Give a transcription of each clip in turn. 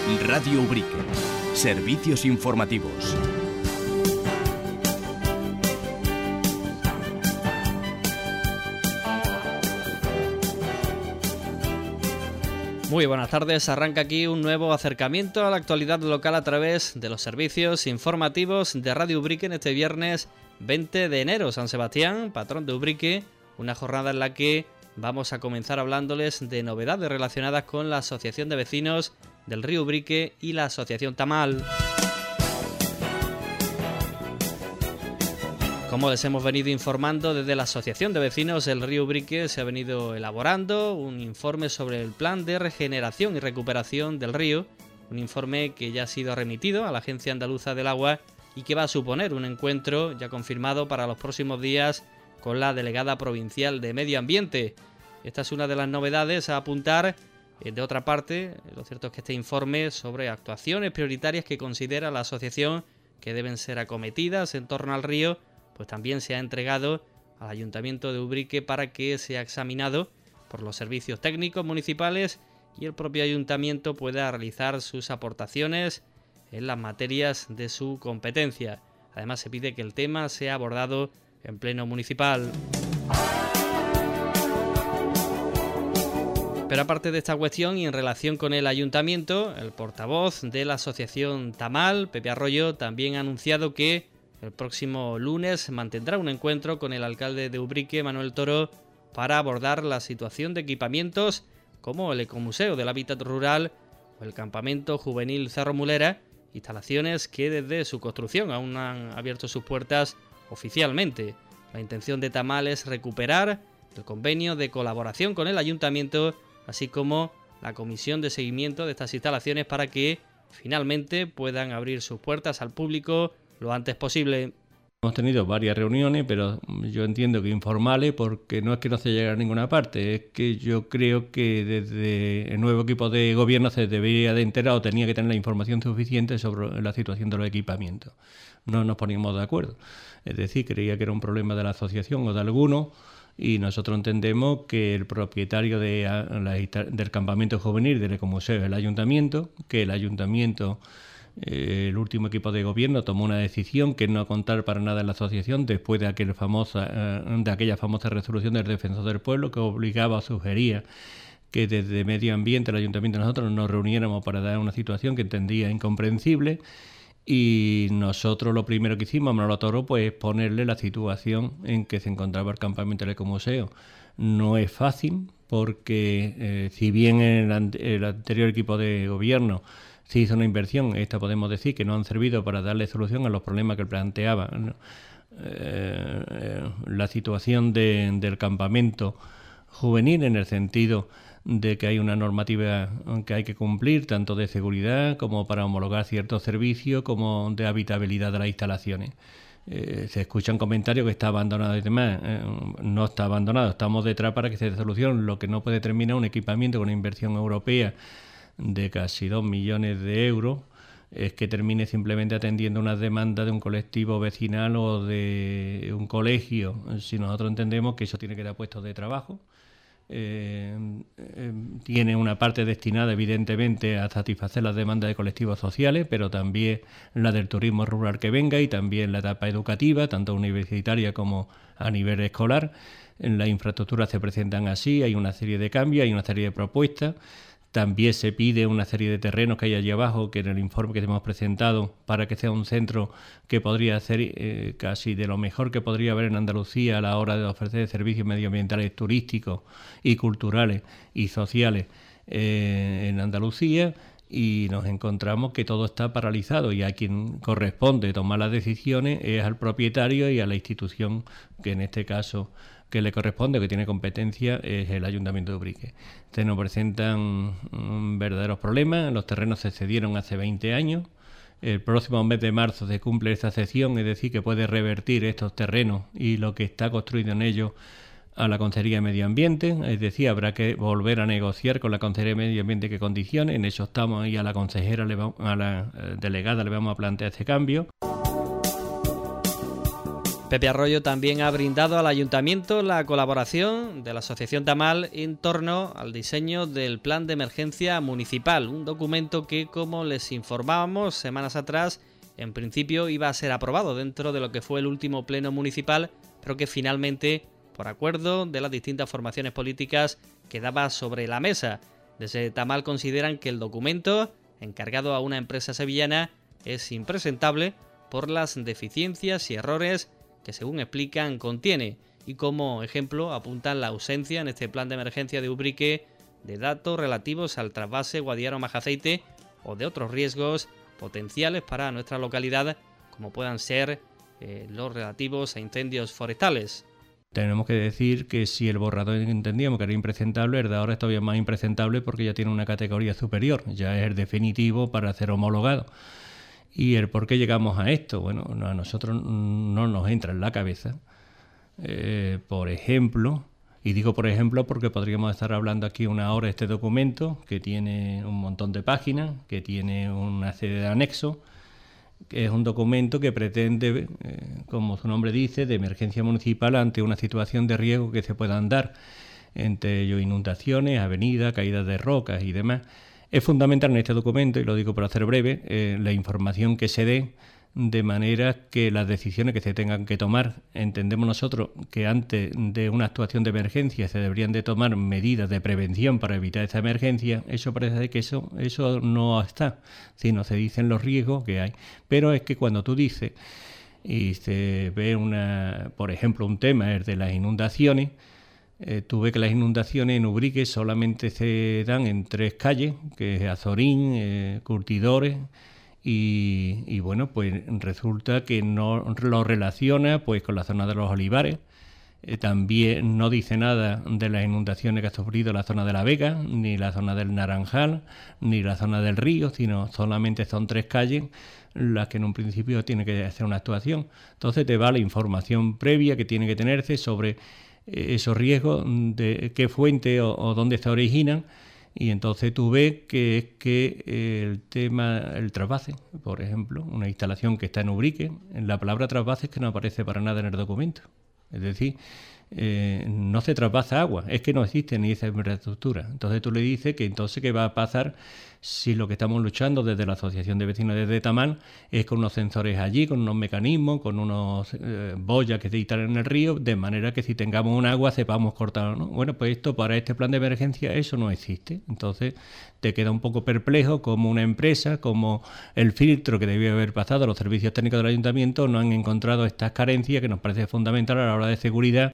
Radio Ubrique. Servicios informativos. Muy buenas tardes, arranca aquí un nuevo acercamiento a la actualidad local a través de los servicios informativos de Radio Ubrique en este viernes 20 de enero. San Sebastián, patrón de Ubrique, una jornada en la que vamos a comenzar hablándoles de novedades relacionadas con la Asociación de Vecinos del Río Ubrique y la Asociación Tamal. Como les hemos venido informando, desde la Asociación de Vecinos del Río Ubrique se ha venido elaborando un informe sobre el plan de regeneración y recuperación del río, un informe que ya ha sido remitido a la Agencia Andaluza del Agua y que va a suponer un encuentro ya confirmado para los próximos días con la delegada provincial de Medio Ambiente. Esta es una de las novedades a apuntar. De otra parte, lo cierto es que este informe sobre actuaciones prioritarias que considera la asociación que deben ser acometidas en torno al río, pues también se ha entregado al Ayuntamiento de Ubrique para que sea examinado por los servicios técnicos municipales y el propio Ayuntamiento pueda realizar sus aportaciones en las materias de su competencia. Además, se pide que el tema sea abordado en pleno municipal. Pero aparte de esta cuestión y en relación con el Ayuntamiento, el portavoz de la Asociación Tamal, Pepe Arroyo, también ha anunciado que el próximo lunes mantendrá un encuentro con el alcalde de Ubrique, Manuel Toro, para abordar la situación de equipamientos como el Ecomuseo del Hábitat Rural o el Campamento Juvenil Cerro Mulera, instalaciones que desde su construcción aún no han abierto sus puertas oficialmente. La intención de Tamal es recuperar el convenio de colaboración con el Ayuntamiento, así como la comisión de seguimiento de estas instalaciones para que finalmente puedan abrir sus puertas al público lo antes posible. Hemos tenido varias reuniones, pero yo entiendo que informales, porque no es que no se llegue a ninguna parte, es que yo creo que desde el nuevo equipo de gobierno se debería de enterar o tenía que tener la información suficiente sobre la situación de los equipamientos. No nos poníamos de acuerdo. Es decir, creía que era un problema de la asociación o de alguno, y nosotros entendemos que el propietario del campamento juvenil del Ecomuseo es el Ayuntamiento, que el Ayuntamiento... el último equipo de gobierno tomó una decisión que es no contar para nada en la asociación después de aquella famosa resolución del Defensor del Pueblo que obligaba o sugería que desde Medio Ambiente, el Ayuntamiento y nosotros nos reuniéramos para dar una situación que entendía incomprensible, y nosotros lo primero que hicimos, Manolo Toro, pues ponerle la situación en que se encontraba el campamento del Ecomuseo. No es fácil porque si bien en el anterior equipo de gobierno se hizo una inversión, esta podemos decir que no han servido para darle solución a los problemas que planteaba la situación del campamento juvenil, en el sentido de que hay una normativa que hay que cumplir, tanto de seguridad como para homologar ciertos servicios, como de habitabilidad de las instalaciones. Se escuchan comentarios que está abandonado y demás. No está abandonado, estamos detrás para que se dé solución. Lo que no puede terminar un equipamiento con una inversión europea de casi 2 millones de euros es que termine simplemente atendiendo unas demandas de un colectivo vecinal o de un colegio. Si nosotros entendemos que eso tiene que dar puestos de trabajo, tiene una parte destinada evidentemente a satisfacer las demandas de colectivos sociales, pero también la del turismo rural que venga, y también la etapa educativa, tanto universitaria como a nivel escolar. En la infraestructura se presentan así, hay una serie de cambios, hay una serie de propuestas. También se pide una serie de terrenos que hay allí abajo, que en el informe que hemos presentado, para que sea un centro que podría ser casi de lo mejor que podría haber en Andalucía a la hora de ofrecer servicios medioambientales, turísticos y culturales y sociales en Andalucía, y nos encontramos que todo está paralizado, y a quien corresponde tomar las decisiones es al propietario y a la institución que en este caso que le corresponde, que tiene competencia, es el Ayuntamiento de Ubrique. Se nos presentan verdaderos problemas. Los terrenos se cedieron hace 20 años. El próximo mes de marzo se cumple esta cesión, es decir, que puede revertir estos terrenos y lo que está construido en ellos a la Consejería de Medio Ambiente. Es decir, habrá que volver a negociar con la Consejería de Medio Ambiente qué condiciones. En eso estamos, y a la consejera, a la delegada le vamos a plantear ese cambio. Pepe Arroyo también ha brindado al Ayuntamiento la colaboración de la Asociación Tamal en torno al diseño del Plan de Emergencia Municipal, un documento que, como les informábamos semanas atrás, en principio iba a ser aprobado dentro de lo que fue el último pleno municipal, pero que finalmente, por acuerdo de las distintas formaciones políticas, quedaba sobre la mesa. Desde Tamal consideran que el documento, encargado a una empresa sevillana, es impresentable por las deficiencias y errores que, según explican, contiene, y como ejemplo apuntan la ausencia en este plan de emergencia de Ubrique de datos relativos al trasvase Guadiaro-Majaceite o de otros riesgos potenciales para nuestra localidad, como puedan ser los relativos a incendios forestales. Tenemos que decir que si el borrador entendíamos que era impresentable, el de ahora es todavía más impresentable porque ya tiene una categoría superior, ya es el definitivo para ser homologado. ¿Y el por qué llegamos a esto? Bueno, a nosotros no nos entra en la cabeza. Por ejemplo, y digo por ejemplo porque podríamos estar hablando aquí una hora de este documento, que tiene un montón de páginas, que tiene una serie de anexos, que es un documento que pretende, como su nombre dice, de emergencia municipal ante una situación de riesgo que se puedan dar, entre ellos inundaciones, avenidas, caídas de rocas y demás. Es fundamental en este documento, y lo digo por hacer breve, la información que se dé, de manera que las decisiones que se tengan que tomar, entendemos nosotros que antes de una actuación de emergencia se deberían de tomar medidas de prevención para evitar esa emergencia. Eso parece que eso no está, sino se dicen los riesgos que hay. Pero es que cuando tú dices y se ve por ejemplo, un tema es de las inundaciones, tú ves que las inundaciones en Ubrique solamente se dan en 3 calles, que es Azorín, Curtidores, y bueno, pues resulta que no lo relaciona pues con la zona de los Olivares. También no dice nada de las inundaciones que ha sufrido la zona de La Vega, ni la zona del Naranjal, ni la zona del Río, sino solamente son 3 calles las que en un principio tiene que hacer una actuación. Entonces te va la información previa que tiene que tenerse sobre esos riesgos, de qué fuente o dónde se originan, y entonces tú ves que el tema, el trasvase, por ejemplo, una instalación que está en Ubrique, la palabra trasvase es que no aparece para nada en el documento. Es decir, no se traspasa agua, es que no existe ni esa infraestructura. Entonces tú le dices que entonces qué va a pasar si lo que estamos luchando desde la Asociación de Vecinos de Tamal es con unos sensores allí, con unos mecanismos, con unos boyas que se instalan en el río, de manera que si tengamos un agua sepamos cortarlo, ¿no? Bueno, pues esto para este plan de emergencia eso no existe. Entonces te queda un poco perplejo como una empresa, como el filtro que debió haber pasado a los servicios técnicos del ayuntamiento no han encontrado estas carencias que nos parece fundamental a la hora de seguridad.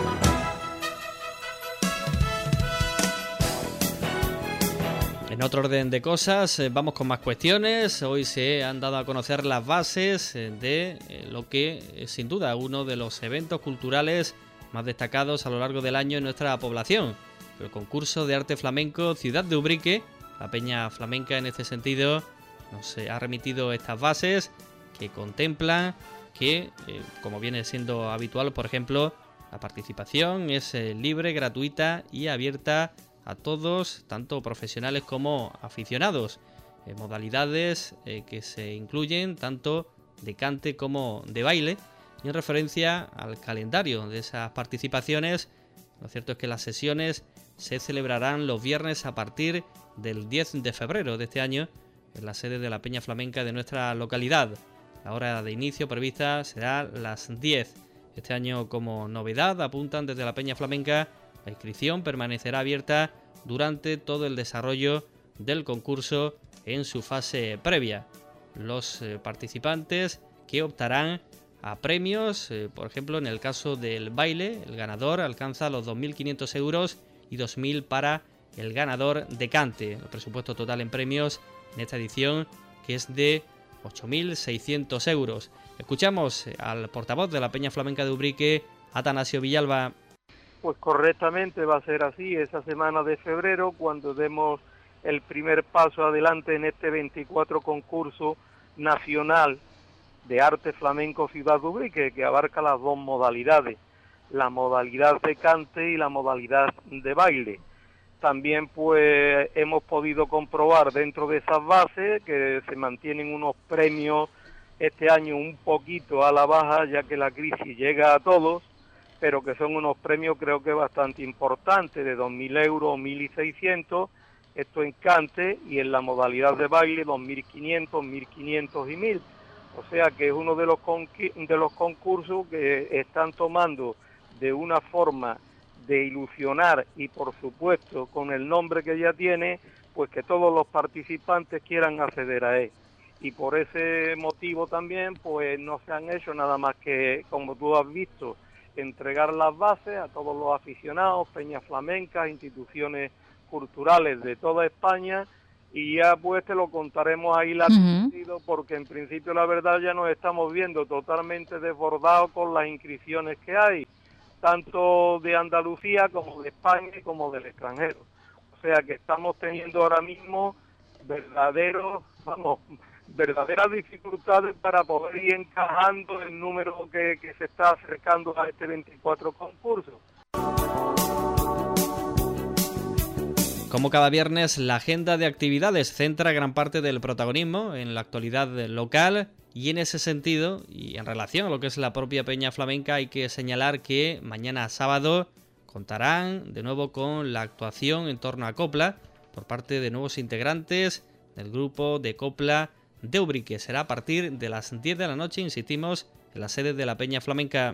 En otro orden de cosas, vamos con más cuestiones. Hoy se han dado a conocer las bases de lo que es sin duda uno de los eventos culturales más destacados a lo largo del año en nuestra población. El concurso de arte flamenco Ciudad de Ubrique, la Peña Flamenca en este sentido, nos ha remitido estas bases que contemplan que, como viene siendo habitual, por ejemplo, la participación es libre, gratuita y abierta a todos, tanto profesionales como aficionados. Modalidades que se incluyen tanto de cante como de baile. Y en referencia al calendario de esas participaciones, lo cierto es que las sesiones se celebrarán los viernes a partir del 10 de febrero de este año en la sede de la Peña Flamenca de nuestra localidad. La hora de inicio prevista será las 10. Este año, como novedad, apuntan desde la Peña Flamenca, la inscripción permanecerá abierta durante todo el desarrollo del concurso en su fase previa. Los participantes que optarán a premios, por ejemplo, en el caso del baile, el ganador alcanza los 2.500 euros y 2.000 para el ganador de cante. El presupuesto total en premios en esta edición, que es de 8.600 euros. Escuchamos al portavoz de la Peña Flamenca de Ubrique, Atanasio Villalba. Pues correctamente va a ser así, esa semana de febrero, cuando demos el primer paso adelante en este 24 concurso nacional de arte flamenco Ciudad de Ubrique, que abarca las 2 modalidades, la modalidad de cante y la modalidad de baile. También pues hemos podido comprobar dentro de esas bases que se mantienen unos premios este año un poquito a la baja, ya que la crisis llega a todos, pero que son unos premios creo que bastante importantes, de 2.000 euros, 1.600, esto en cante, y en la modalidad de baile 2.500, 1.500 y 1.000. O sea que es uno de los concursos que están tomando de una forma de ilusionar y por supuesto con el nombre que ya tiene, pues que todos los participantes quieran acceder a él. Y por ese motivo también pues no se han hecho nada más que, como tú has visto, entregar las bases a todos los aficionados, peñas flamencas, instituciones culturales de toda España, y ya pues te lo contaremos ahí porque en principio la verdad ya nos estamos viendo totalmente desbordados con las inscripciones que hay, tanto de Andalucía como de España y como del extranjero. O sea que estamos teniendo ahora mismo verdaderas dificultades para poder ir encajando el número que se está acercando a este 24 concurso. Como cada viernes, la agenda de actividades centra gran parte del protagonismo en la actualidad local, y en ese sentido, y en relación a lo que es la propia Peña Flamenca, hay que señalar que mañana sábado contarán de nuevo con la actuación en torno a copla por parte de nuevos integrantes del grupo de copla de Ubrique. Será a partir de las 10 de la noche, insistimos, en la sede de la Peña Flamenca.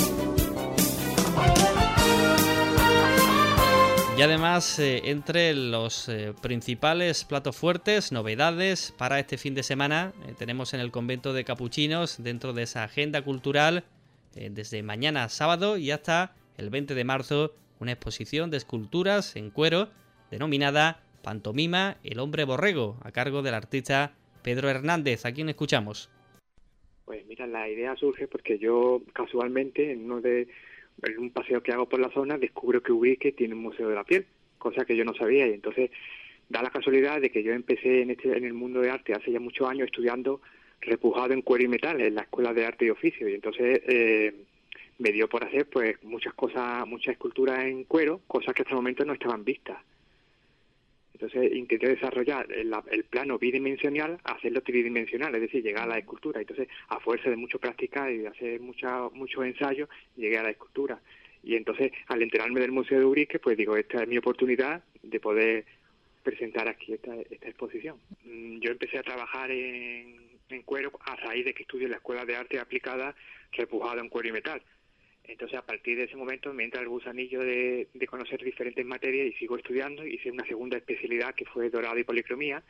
Y además, entre los principales platos fuertes, novedades para este fin de semana, tenemos en el convento de Capuchinos, dentro de esa agenda cultural, desde mañana sábado y hasta el 20 de marzo, una exposición de esculturas en cuero denominada Pantomima El Hombre Borrego, a cargo del artista Pedro Hernández, a quien escuchamos. Pues mira, la idea surge porque yo casualmente en un paseo que hago por la zona descubro que Ubrique tiene un museo de la piel, cosa que yo no sabía, y entonces da la casualidad de que yo empecé en el mundo de arte hace ya muchos años estudiando repujado en cuero y metal en la Escuela de Arte y Oficio, y entonces me dio por hacer pues muchas esculturas en cuero, cosas que hasta el momento no estaban vistas. Entonces intenté desarrollar el plano bidimensional, hacerlo tridimensional, es decir, llegar a la escultura. Entonces, a fuerza de mucho practicar y de hacer muchos ensayos, llegué a la escultura. Y entonces, al enterarme del Museo de Ubrique, pues digo, esta es mi oportunidad de poder presentar aquí esta exposición. Yo empecé a trabajar en cuero a raíz de que estudié en la Escuela de Arte Aplicada repujado en cuero y metal. Entonces, a partir de ese momento me entra el gusanillo de conocer diferentes materias y sigo estudiando. Hice una segunda especialidad que fue dorado y policromía,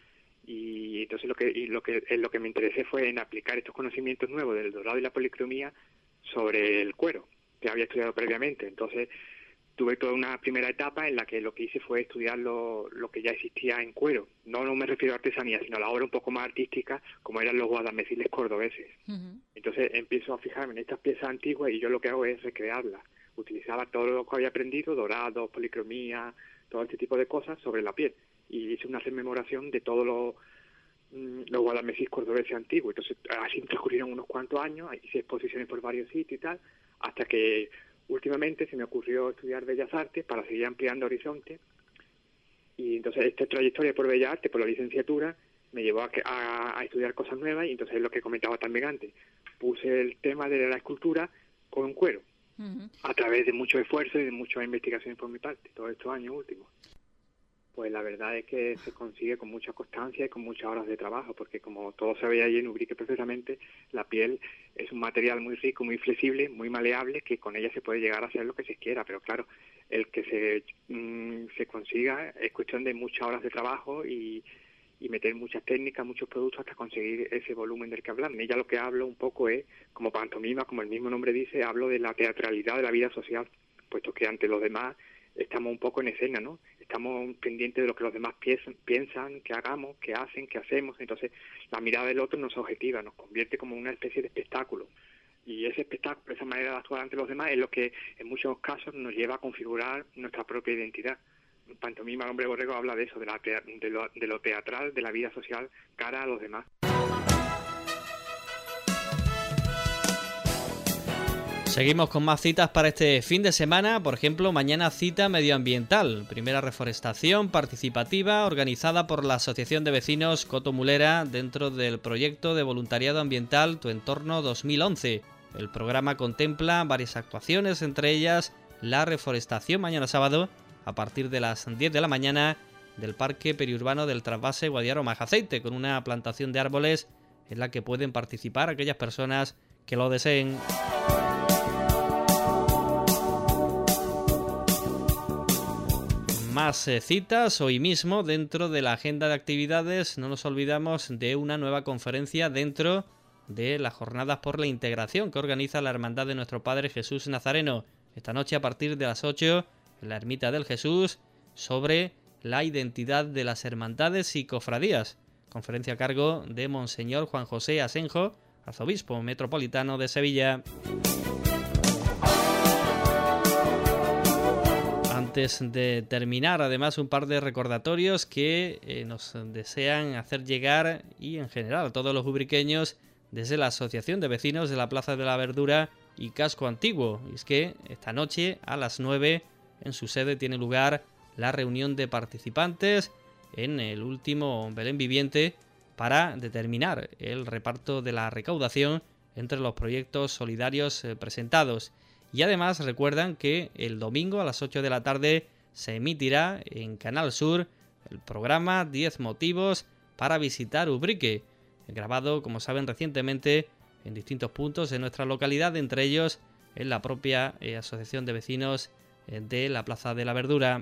y entonces lo que me interesé fue en aplicar estos conocimientos nuevos del dorado y la policromía sobre el cuero, que había estudiado previamente. Entonces, tuve toda una primera etapa en la que lo que hice fue estudiar lo que ya existía en cuero. No me refiero a artesanía, sino a la obra un poco más artística, como eran los guadalmeciles cordobeses. Uh-huh. Entonces empiezo a fijarme en estas piezas antiguas y yo lo que hago es recrearlas. Utilizaba todo lo que había aprendido, dorado, policromía, todo este tipo de cosas sobre la piel. Y hice una rememoración de todos los guadalmeciles cordobeses antiguos. Entonces así transcurrieron unos cuantos años, hice exposiciones por varios sitios y tal, hasta que últimamente se me ocurrió estudiar Bellas Artes para seguir ampliando horizontes, y entonces esta trayectoria por Bellas Artes, por la licenciatura, me llevó a estudiar cosas nuevas, y entonces es lo que comentaba también antes, puse el tema de la escultura con cuero, uh-huh, a través de mucho esfuerzo y de muchas investigaciones por mi parte, todos estos años últimos. Pues la verdad es que se consigue con mucha constancia y con muchas horas de trabajo, porque como todo se ve ahí en Ubrique perfectamente, la piel es un material muy rico, muy flexible, muy maleable, que con ella se puede llegar a hacer lo que se quiera, pero claro, el que se consiga es cuestión de muchas horas de trabajo y meter muchas técnicas, muchos productos hasta conseguir ese volumen del que hablan. En ella lo que hablo un poco es, como pantomima, como el mismo nombre dice, hablo de la teatralidad de la vida social, puesto que ante los demás estamos un poco en escena, ¿no? Estamos pendientes de lo que los demás piensan, que hagamos, que hacen, que hacemos. Entonces, la mirada del otro nos objetiva, nos convierte como una especie de espectáculo. Y ese espectáculo, esa manera de actuar ante los demás, es lo que en muchos casos nos lleva a configurar nuestra propia identidad. Pantomima El Hombre Borrego habla de eso, de lo teatral, de la vida social cara a los demás. Seguimos con más citas para este fin de semana. Por ejemplo, mañana cita medioambiental, primera reforestación participativa organizada por la Asociación de Vecinos Coto Mulera dentro del proyecto de voluntariado ambiental Tu Entorno 2011. El programa contempla varias actuaciones, entre ellas la reforestación mañana sábado a partir de las 10 de la mañana del Parque Periurbano del Trasvase Guadiaro-Majaceite, con una plantación de árboles en la que pueden participar aquellas personas que lo deseen. Más citas hoy mismo dentro de la agenda de actividades. No nos olvidamos de una nueva conferencia dentro de las Jornadas por la Integración que organiza la Hermandad de Nuestro Padre Jesús Nazareno. Esta noche a partir de las 8 en la Ermita del Jesús sobre la identidad de las hermandades y cofradías. Conferencia a cargo de Monseñor Juan José Asenjo, arzobispo metropolitano de Sevilla. Antes de terminar, además, un par de recordatorios que nos desean hacer llegar y en general a todos los ubriqueños desde la Asociación de Vecinos de la Plaza de la Verdura y Casco Antiguo. Y es que esta noche a las 9 en su sede tiene lugar la reunión de participantes en el último Belén Viviente para determinar el reparto de la recaudación entre los proyectos solidarios presentados. Y además recuerdan que el domingo a las 8 de la tarde se emitirá en Canal Sur el programa 10 motivos para visitar Ubrique, grabado, como saben, recientemente en distintos puntos de nuestra localidad, entre ellos en la propia Asociación de Vecinos de la Plaza de la Verdura.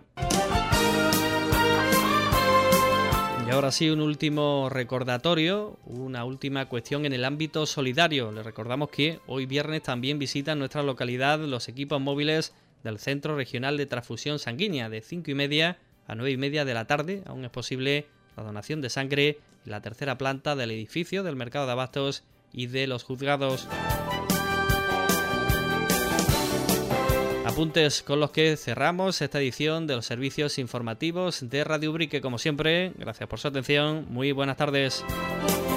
Y ahora sí, un último recordatorio, una última cuestión en el ámbito solidario. Les recordamos que hoy viernes también visitan nuestra localidad los equipos móviles del Centro Regional de Transfusión Sanguínea de 5:30 a 9:30 de la tarde. Aún es posible la donación de sangre en la tercera planta del edificio del Mercado de Abastos y de los Juzgados. Apuntes con los que cerramos esta edición de los servicios informativos de Radio Ubrique. Como siempre, gracias por su atención. Muy buenas tardes.